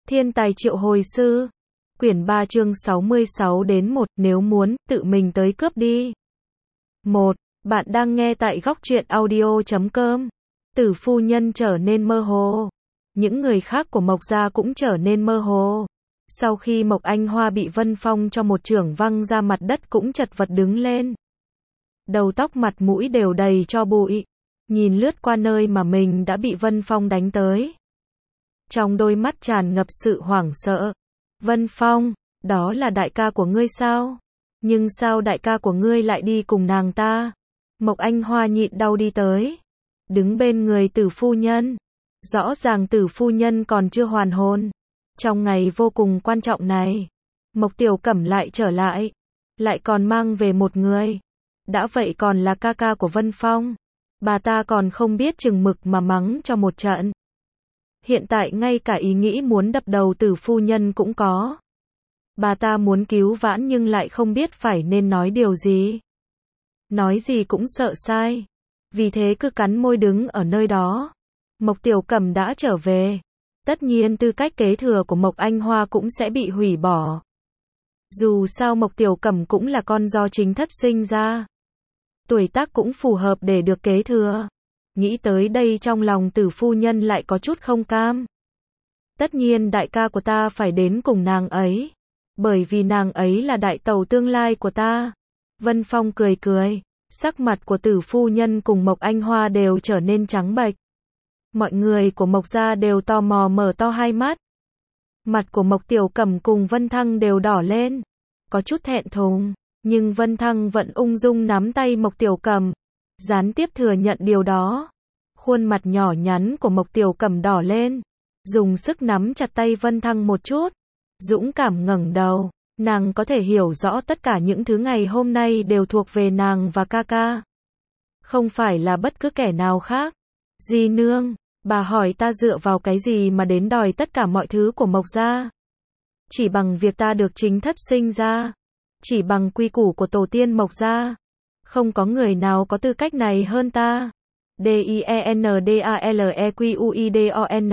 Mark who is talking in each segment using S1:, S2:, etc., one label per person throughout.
S1: Thiên tài triệu hồi sư. Quyển 3 chương 66 đến 1, nếu muốn, tự mình tới cướp đi. 1. Bạn đang nghe tại góc truyện audio.com. Tử phu nhân trở nên mơ hồ. Những người khác của Mộc gia cũng trở nên mơ hồ. Sau khi Mộc Anh Hoa bị Vân Phong cho một chưởng văng ra mặt đất cũng chật vật đứng lên. Đầu tóc mặt mũi đều đầy tro bụi. Nhìn lướt qua nơi mà mình đã bị Vân Phong đánh tới. Trong đôi mắt tràn ngập sự hoảng sợ. Vân Phong, đó là đại ca của ngươi sao? Nhưng sao đại ca của ngươi lại đi cùng nàng ta? Mộc Anh Hoa nhịn đau đi tới. Đứng bên người Tử phu nhân. Rõ ràng Tử phu nhân còn chưa hoàn hồn. Trong ngày vô cùng quan trọng này, Mộc Tiểu Cẩm lại trở lại. Lại còn mang về một người. Đã vậy còn là ca ca của Vân Phong. Bà ta còn không biết chừng mực mà mắng cho một trận. Hiện tại ngay cả ý nghĩ muốn đập đầu Tử phu nhân cũng có. Bà ta muốn cứu vãn nhưng lại không biết phải nên nói điều gì. Nói gì cũng sợ sai. Vì thế cứ cắn môi đứng ở nơi đó. Mộc Tiểu Cẩm đã trở về. Tất nhiên tư cách kế thừa của Mộc Anh Hoa cũng sẽ bị hủy bỏ. Dù sao Mộc Tiểu Cẩm cũng là con do chính thất sinh ra. Tuổi tác cũng phù hợp để được kế thừa. Nghĩ tới đây trong lòng Tử phu nhân lại có chút không cam. Tất nhiên đại ca của ta phải đến cùng nàng ấy. Bởi vì nàng ấy là đại tẩu tương lai của ta. Vân Phong cười cười. Sắc mặt của Tử phu nhân cùng Mộc Anh Hoa đều trở nên trắng bệch. Mọi người của Mộc gia đều tò mò mở to hai mắt. Mặt của Mộc Tiểu Cẩm cùng Vân Thăng đều đỏ lên. Có chút thẹn thùng. Nhưng Vân Thăng vẫn ung dung nắm tay Mộc Tiểu Cẩm. Gián tiếp thừa nhận điều đó. Khuôn mặt nhỏ nhắn của Mộc Tiểu Cẩm đỏ lên. Dùng sức nắm chặt tay Vân Thăng một chút. Dũng cảm ngẩng đầu. Nàng có thể hiểu rõ tất cả những thứ ngày hôm nay đều thuộc về nàng và ca ca. Không phải là bất cứ kẻ nào khác. Di nương, bà hỏi ta dựa vào cái gì mà đến đòi tất cả mọi thứ của Mộc gia? Chỉ bằng việc ta được chính thất sinh ra. Chỉ bằng quy củ của tổ tiên Mộc gia. Không có người nào có tư cách này hơn ta. D-I-E-N-D-A-L-E-Q-U-I-D-O-N.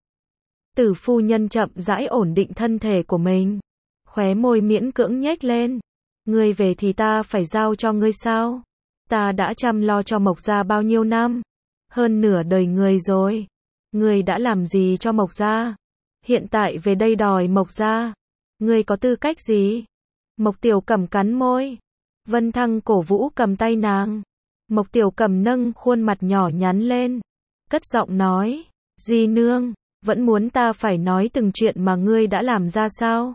S1: Tử phu nhân chậm rãi ổn định thân thể của mình. Khóe môi miễn cưỡng nhếch lên. Ngươi về thì ta phải giao cho ngươi sao? Ta đã chăm lo cho Mộc gia bao nhiêu năm? Hơn nửa đời người rồi. Ngươi đã làm gì cho Mộc gia? Hiện tại về đây đòi Mộc gia. Ngươi có tư cách gì? Mộc Tiểu Cẩm cắn môi. Vân Thăng cổ vũ cầm tay nàng. Mộc Tiểu Cẩm nâng khuôn mặt nhỏ nhắn lên. Cất giọng nói. Di nương, vẫn muốn ta phải nói từng chuyện mà ngươi đã làm ra sao?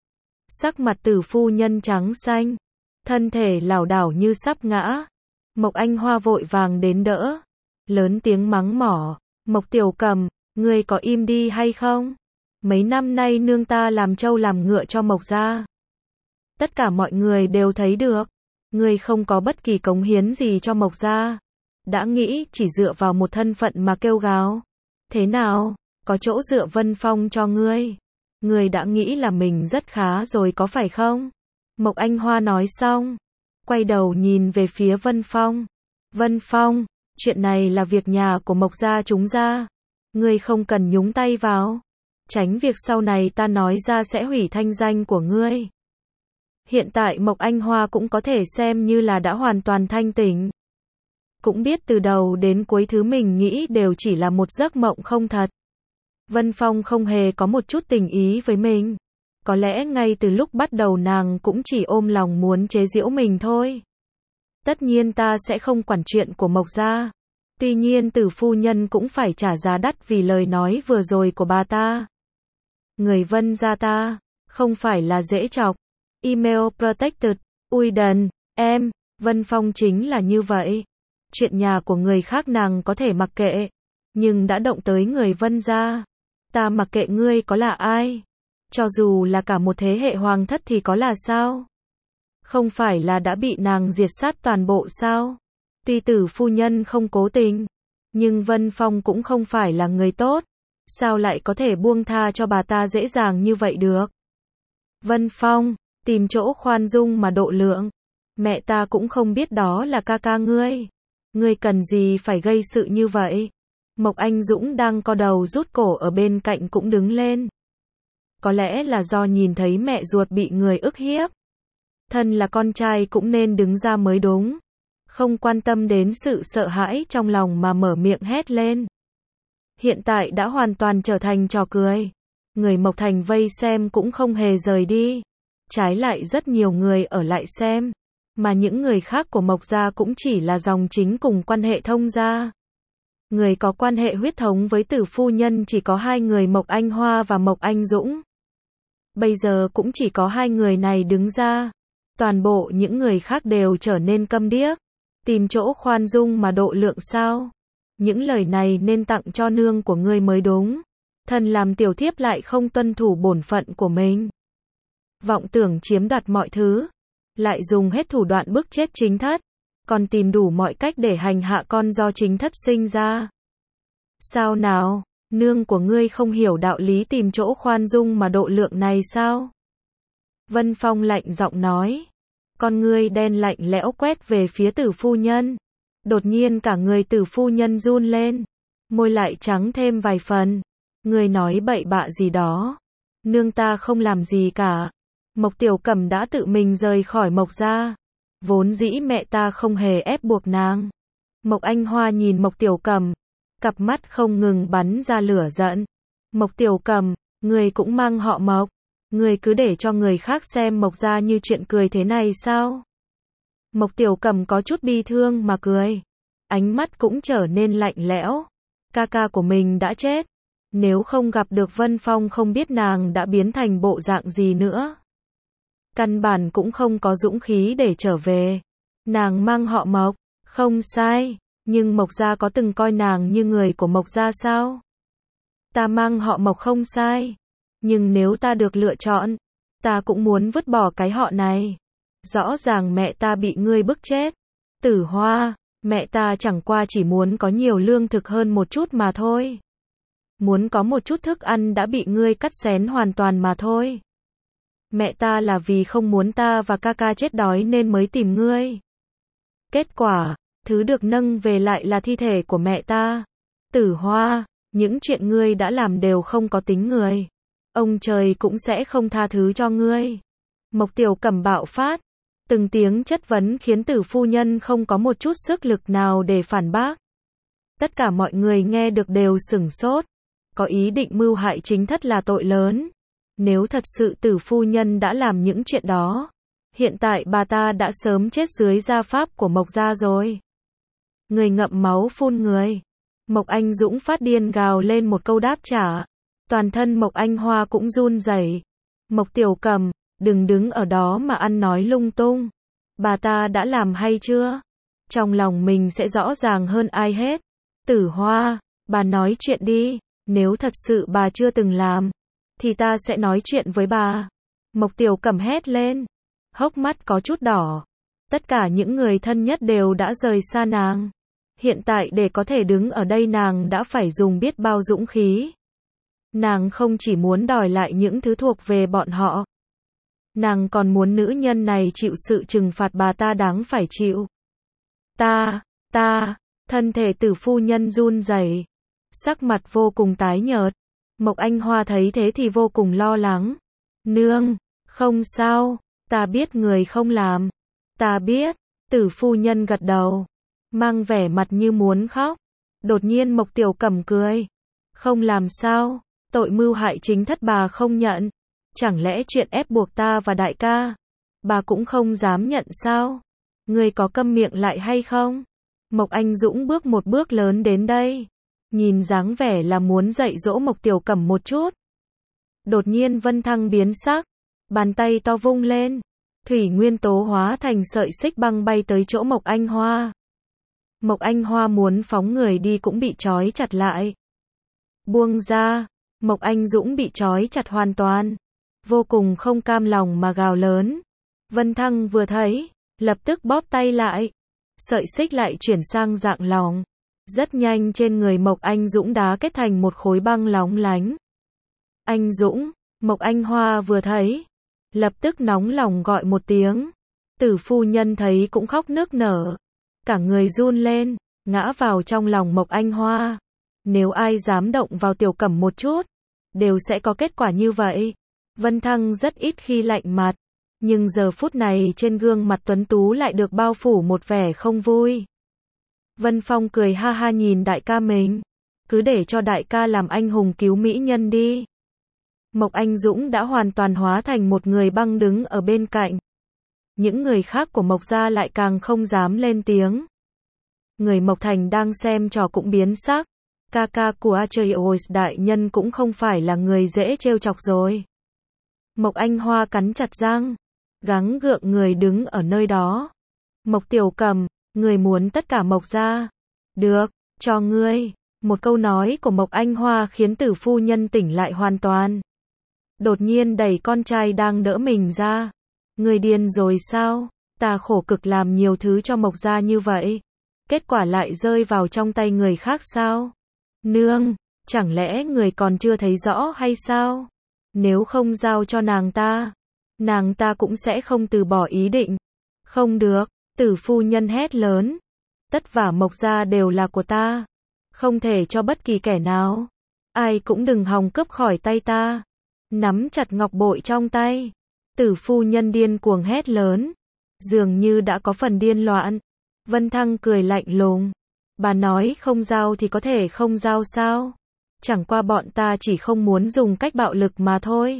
S1: Sắc mặt Tử phu nhân trắng xanh. Thân thể lảo đảo như sắp ngã. Mộc Anh Hoa vội vàng đến đỡ. Lớn tiếng mắng mỏ. Mộc Tiểu Cẩm, ngươi có im đi hay không? Mấy năm nay nương ta làm trâu làm ngựa cho Mộc gia. Tất cả mọi người đều thấy được. Ngươi không có bất kỳ cống hiến gì cho Mộc gia. Đã nghĩ chỉ dựa vào một thân phận mà kêu gào. Thế nào, có chỗ dựa Vân Phong cho ngươi. Ngươi đã nghĩ là mình rất khá rồi có phải không? Mộc Anh Hoa nói xong. Quay đầu nhìn về phía Vân Phong. Vân Phong, chuyện này là việc nhà của Mộc gia chúng ta. Ngươi không cần nhúng tay vào. Tránh việc sau này ta nói ra sẽ hủy thanh danh của ngươi. Hiện tại Mộc Anh Hoa cũng có thể xem như là đã hoàn toàn thanh tỉnh. Cũng biết từ đầu đến cuối thứ mình nghĩ đều chỉ là một giấc mộng không thật. Vân Phong không hề có một chút tình ý với mình. Có lẽ ngay từ lúc bắt đầu nàng cũng chỉ ôm lòng muốn chế giễu mình thôi. Tất nhiên ta sẽ không quản chuyện của Mộc gia. Tuy nhiên Tử phu nhân cũng phải trả giá đắt vì lời nói vừa rồi của bà ta. Người Vân gia ta, không phải là dễ chọc. Email protected. Ui đần, em, Vân Phong chính là như vậy. Chuyện nhà của người khác nàng có thể mặc kệ. Nhưng đã động tới người Vân gia. Ta mặc kệ ngươi có là ai. Cho dù là cả một thế hệ hoàng thất thì có là sao? Không phải là đã bị nàng diệt sát toàn bộ sao? Tuy Tử phu nhân không cố tình. Nhưng Vân Phong cũng không phải là người tốt. Sao lại có thể buông tha cho bà ta dễ dàng như vậy được? Vân Phong, tìm chỗ khoan dung mà độ lượng. Mẹ ta cũng không biết đó là ca ca ngươi. Ngươi cần gì phải gây sự như vậy? Mộc Anh Dũng đang co đầu rút cổ ở bên cạnh cũng đứng lên. có lẽ là do nhìn thấy mẹ ruột bị người ức hiếp. Thân là con trai cũng nên đứng ra mới đúng. Không quan tâm đến sự sợ hãi trong lòng mà mở miệng hét lên. Hiện tại đã hoàn toàn trở thành trò cười. Người Mộc Thành vây xem cũng không hề rời đi. Trái lại rất nhiều người ở lại xem. Mà những người khác của Mộc gia cũng chỉ là dòng chính cùng quan hệ thông gia. Người có quan hệ huyết thống với Tử phu nhân chỉ có hai người Mộc Anh Hoa và Mộc Anh Dũng. Bây giờ cũng chỉ có hai người này đứng ra. Toàn bộ những người khác đều trở nên câm điếc. Tìm chỗ khoan dung mà độ lượng sao? Những lời này nên tặng cho nương của ngươi mới đúng. Thần làm tiểu thiếp lại không tuân thủ bổn phận của mình. Vọng tưởng chiếm đoạt mọi thứ. Lại dùng hết thủ đoạn bức chết chính thất. Còn tìm đủ mọi cách để hành hạ con do chính thất sinh ra. Sao nào? Nương của ngươi không hiểu đạo lý tìm chỗ khoan dung mà độ lượng này sao? Vân Phong lạnh giọng nói. Con ngươi đen lạnh lẽo quét về phía Tử phu nhân. Đột nhiên cả người Tử phu nhân run lên. Môi lại trắng thêm vài phần. Ngươi nói bậy bạ gì đó. Nương ta không làm gì cả. Mộc Tiểu Cẩm đã tự mình rời khỏi Mộc gia. Vốn dĩ mẹ ta không hề ép buộc nàng. Mộc Anh Hoa nhìn Mộc Tiểu Cẩm. Cặp mắt không ngừng bắn ra lửa giận. Mộc Tiểu Cẩm, ngươi cũng mang họ Mộc. Ngươi cứ để cho người khác xem Mộc gia như chuyện cười thế này sao? Mộc Tiểu Cẩm có chút bi thương mà cười. Ánh mắt cũng trở nên lạnh lẽo. Ca ca của mình đã chết. Nếu không gặp được Vân Phong không biết nàng đã biến thành bộ dạng gì nữa. Căn bản cũng không có dũng khí để trở về. Nàng mang họ Mộc, không sai. Nhưng Mộc gia có từng coi nàng như người của Mộc gia sao? Ta mang họ Mộc không sai. Nhưng nếu ta được lựa chọn, ta cũng muốn vứt bỏ cái họ này. Rõ ràng mẹ ta bị ngươi bức chết. Tử Hoa, mẹ ta chẳng qua chỉ muốn có nhiều lương thực hơn một chút mà thôi. Muốn có một chút thức ăn đã bị ngươi cắt xén hoàn toàn mà thôi. Mẹ ta là vì không muốn ta và ca ca chết đói nên mới tìm ngươi. Kết quả, thứ được nâng về lại là thi thể của mẹ ta. Tử Hoa, những chuyện ngươi đã làm đều không có tính người. Ông trời cũng sẽ không tha thứ cho ngươi. Mộc Tiểu Cẩm bạo phát. Từng tiếng chất vấn khiến Tử phu nhân không có một chút sức lực nào để phản bác. Tất cả mọi người nghe được đều sửng sốt. Có ý định mưu hại chính thất là tội lớn. Nếu thật sự Tử phu nhân đã làm những chuyện đó, hiện tại bà ta đã sớm chết dưới gia pháp của Mộc gia rồi. Người ngậm máu phun người. Mộc Anh Dũng phát điên gào lên một câu đáp trả. Toàn thân Mộc Anh Hoa cũng run rẩy. Mộc Tiểu Cẩm, đừng đứng ở đó mà ăn nói lung tung. Bà ta đã làm hay chưa? Trong lòng mình sẽ rõ ràng hơn ai hết. Tử Hoa, bà nói chuyện đi. Nếu thật sự bà chưa từng làm, thì ta sẽ nói chuyện với bà. Mộc Tiểu Cẩm hét lên. Hốc mắt có chút đỏ. Tất cả những người thân nhất đều đã rời xa nàng. Hiện tại để có thể đứng ở đây nàng đã phải dùng biết bao dũng khí. Nàng không chỉ muốn đòi lại những thứ thuộc về bọn họ. Nàng còn muốn nữ nhân này chịu sự trừng phạt bà ta đáng phải chịu. Thân thể Tử phu nhân run rẩy, sắc mặt vô cùng tái nhợt. Mộc Anh Hoa thấy thế thì vô cùng lo lắng. Nương, không sao, ta biết người không làm. Ta biết, Tử phu nhân gật đầu, mang vẻ mặt như muốn khóc. Đột nhiên Mộc Tiểu Cẩm cười. Không làm sao, tội mưu hại chính thất bà không nhận. Chẳng lẽ chuyện ép buộc ta và đại ca, bà cũng không dám nhận sao? Ngươi có câm miệng lại hay không? Mộc Anh Dũng bước một bước lớn đến đây. Nhìn dáng vẻ là muốn dạy dỗ Mộc Tiểu Cẩm một chút. Đột nhiên Vân Thăng biến sắc. Bàn tay to vung lên. Thủy nguyên tố hóa thành sợi xích băng bay tới chỗ Mộc Anh Hoa. Mộc Anh Hoa muốn phóng người đi cũng bị trói chặt lại. Buông ra. Mộc Anh Dũng bị trói chặt hoàn toàn. Vô cùng không cam lòng mà gào lớn. Vân Thăng vừa thấy, lập tức bóp tay lại. Sợi xích lại chuyển sang dạng lỏng. Rất nhanh trên người Mộc Anh Dũng đá kết thành một khối băng lóng lánh. Anh Dũng, Mộc Anh Hoa vừa thấy, lập tức nóng lòng gọi một tiếng. Tử phu nhân thấy cũng khóc nức nở. Cả người run lên, ngã vào trong lòng Mộc Anh Hoa. Nếu ai dám động vào Tiểu Cẩm một chút, đều sẽ có kết quả như vậy. Vân Thăng rất ít khi lạnh mặt, nhưng giờ phút này trên gương mặt tuấn tú lại được bao phủ một vẻ không vui. Vân Phong cười ha ha nhìn đại ca mình, cứ để cho đại ca làm anh hùng cứu mỹ nhân đi. Mộc Anh Dũng đã hoàn toàn hóa thành một người băng đứng ở bên cạnh. Những người khác của Mộc gia lại càng không dám lên tiếng. Người Mộc Thành đang xem trò cũng biến sắc. Ca ca của Atreus đại nhân cũng không phải là người dễ trêu chọc rồi. Mộc Anh Hoa cắn chặt răng, gắng gượng người đứng ở nơi đó. Mộc Tiểu Cầm, người muốn tất cả Mộc gia. Được, cho ngươi. Một câu nói của Mộc Anh Hoa khiến Tử phu nhân tỉnh lại hoàn toàn. Đột nhiên đẩy con trai đang đỡ mình ra. Ngươi điên rồi sao? Ta khổ cực làm nhiều thứ cho Mộc gia như vậy, kết quả lại rơi vào trong tay người khác sao? Nương, chẳng lẽ người còn chưa thấy rõ hay sao? Nếu không giao cho nàng ta cũng sẽ không từ bỏ ý định. Không được, Tử phu nhân hét lớn. Tất cả Mộc gia đều là của ta. Không thể cho bất kỳ kẻ nào. Ai cũng đừng hòng cướp khỏi tay ta. Nắm chặt ngọc bội trong tay. Tử phu nhân điên cuồng hét lớn. Dường như đã có phần điên loạn. Vân Thăng cười lạnh lùng. Bà nói không giao thì có thể không giao sao? Chẳng qua bọn ta chỉ không muốn dùng cách bạo lực mà thôi.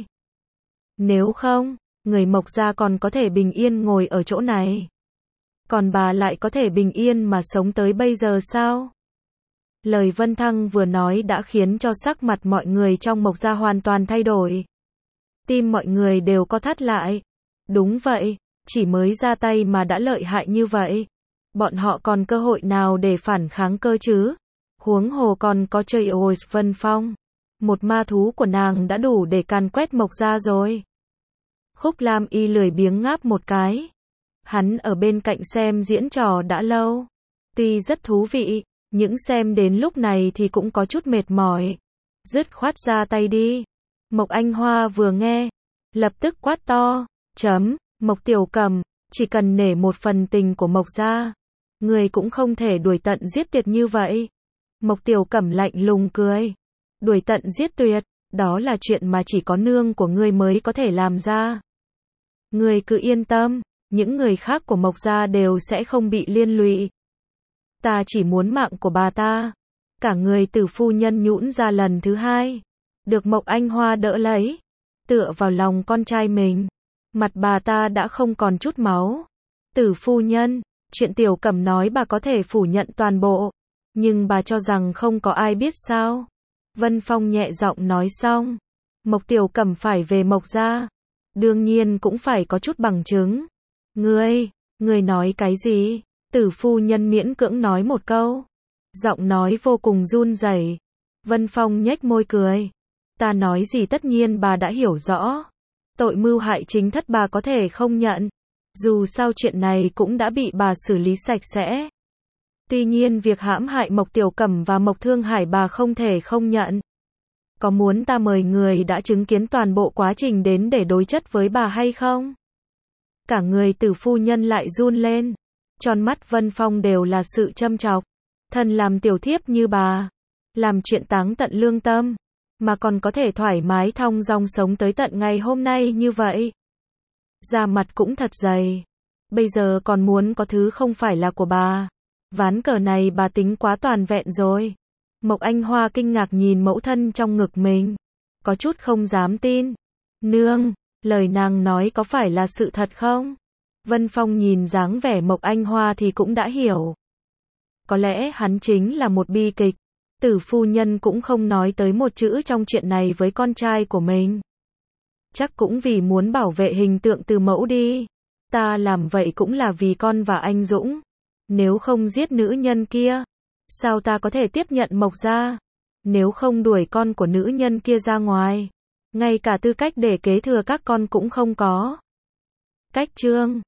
S1: Nếu không, người Mộc gia còn có thể bình yên ngồi ở chỗ này. Còn bà lại có thể bình yên mà sống tới bây giờ sao? Lời Vân Thăng vừa nói đã khiến cho sắc mặt mọi người trong Mộc gia hoàn toàn thay đổi. Tim mọi người đều co thắt lại. Đúng vậy, chỉ mới ra tay mà đã lợi hại như vậy. Bọn họ còn cơ hội nào để phản kháng cơ chứ? Huống hồ còn có Atreus Vân Phong. Một ma thú của nàng đã đủ để càn quét Mộc gia rồi. Khúc Lam Y lười biếng ngáp một cái. Hắn ở bên cạnh xem diễn trò đã lâu. Tuy rất thú vị, nhưng xem đến lúc này thì cũng có chút mệt mỏi. Dứt khoát ra tay đi. Mộc Anh Hoa vừa nghe, lập tức quát to. Mộc Tiểu Cầm, chỉ cần nể một phần tình của Mộc gia, người cũng không thể đuổi tận giết tuyệt như vậy. Mộc Tiểu Cẩm lạnh lùng cười. Đuổi tận giết tuyệt, đó là chuyện mà chỉ có nương của ngươi mới có thể làm ra. Ngươi cứ yên tâm, những người khác của Mộc gia đều sẽ không bị liên lụy. Ta chỉ muốn mạng của bà ta. Cả người Tử phu nhân nhũn ra lần thứ hai. Được Mộc Anh Hoa đỡ lấy, tựa vào lòng con trai mình. Mặt bà ta đã không còn chút máu. Tử phu nhân, chuyện Tiểu Cẩm nói bà có thể phủ nhận toàn bộ. Nhưng bà cho rằng không có ai biết sao? Vân Phong nhẹ giọng nói xong. Mộc Tiểu Cẩm phải về Mộc gia. Đương nhiên cũng phải có chút bằng chứng. Ngươi nói cái gì? Tử phu nhân miễn cưỡng nói một câu. Giọng nói vô cùng run rẩy. Vân Phong nhếch môi cười. Ta nói gì tất nhiên bà đã hiểu rõ. Tội mưu hại chính thất bà có thể không nhận. Dù sao chuyện này cũng đã bị bà xử lý sạch sẽ. Tuy nhiên việc hãm hại Mộc Tiểu Cẩm và Mộc Thương Hải bà không thể không nhận. Có muốn ta mời người đã chứng kiến toàn bộ quá trình đến để đối chất với bà hay không? Cả người Tử phu nhân lại run lên. Tròn mắt Vân Phong đều là sự châm chọc. Thần làm tiểu thiếp như bà, làm chuyện táng tận lương tâm, mà còn có thể thoải mái thong dong sống tới tận ngày hôm nay như vậy. Da mặt cũng thật dày. Bây giờ còn muốn có thứ không phải là của bà. Ván cờ này bà tính quá toàn vẹn rồi. Mộc Anh Hoa kinh ngạc nhìn mẫu thân trong ngực mình. Có chút không dám tin. Nương, lời nàng nói có phải là sự thật không? Vân Phong nhìn dáng vẻ Mộc Anh Hoa thì cũng đã hiểu. Có lẽ hắn chính là một bi kịch. Tử phu nhân cũng không nói tới một chữ trong chuyện này với con trai của mình. Chắc cũng vì muốn bảo vệ hình tượng Từ mẫu đi. Ta làm vậy cũng là vì con và anh Dũng. Nếu không giết nữ nhân kia, sao ta có thể tiếp nhận Mộc gia? Nếu không đuổi con của nữ nhân kia ra ngoài, ngay cả tư cách để kế thừa các con cũng không có. Cách chương